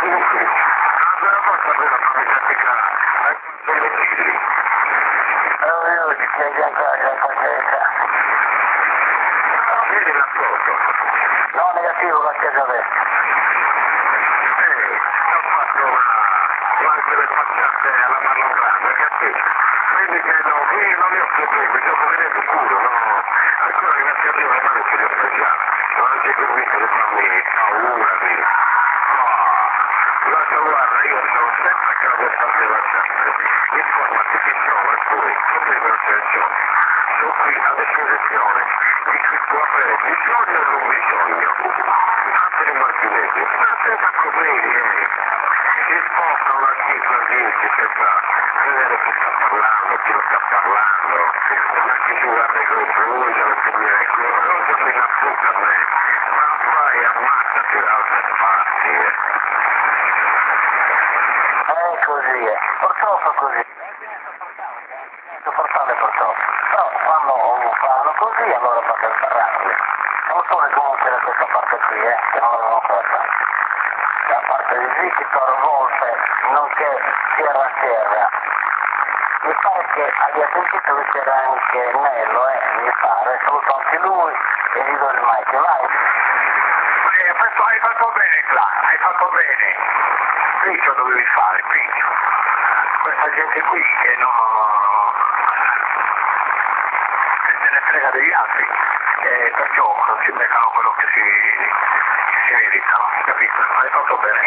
Una cosa vera, ma mi pratica delle chili. Io ti chiedo ancora la pazienza. Vedi la foto? No, negativo, la chiesa destra. Ho fatto delle facciate alla manovra, capito? Quindi che no, qui non ne ho problemi, devo vedere sicuro, no? Ancora grazie a Dio le mani ce le ho speciali, non c'è convinto di farmi paura di... Lascia guarda, io sono sempre a casa per farmi lasciare. Informati chi sono e poi, come per ciò. Sono qui a disposizione di chi può avere bisogno o non bisogno. Fate i marginetti, senza problemi, si spostano da chi per dirsi senza vedere chi sta parlando, chi lo sta parlando, non è che si guarda i confronti, non si mi ricorda, non si mi appunta a me, ma fai ammazzati da altre parti. È così, purtroppo così. Sopportare purtroppo. Però quando fanno così allora fate sbarrarli. Non solo comunque da questa parte qui, che non l'avevo ancora. Da parte di Victor, Volpe, nonché Sierra Sierra. Mi pare che abbia sentito che c'era anche Nello, mi pare, saluto anche lui e gli do il mic, vai. Hai fatto bene, Clan, hai fatto bene. Piccio dovevi fare, Piccio. Questa gente qui che non... che se ne frega degli altri, e perciò non si beccano quello che si meritano, capito? Hai fatto bene.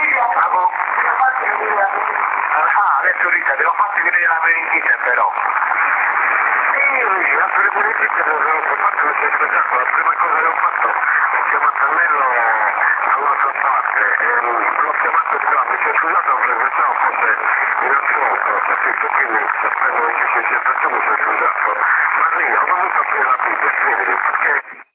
Adesso Rita, devo farti vedere la veritice però. Sì, la veritice l'ho fatto questo spettacolo, la prima cosa che ho fatto, ho chiamato Nello dall'altra parte, l'ho chiamato qua, mi sono scusato, ho presentato forse in ascolto, capito? Quindi sapendo che ci sia stato mi sono scusato. Ma lì ho dovuto aprire la Bibbia, quindi perché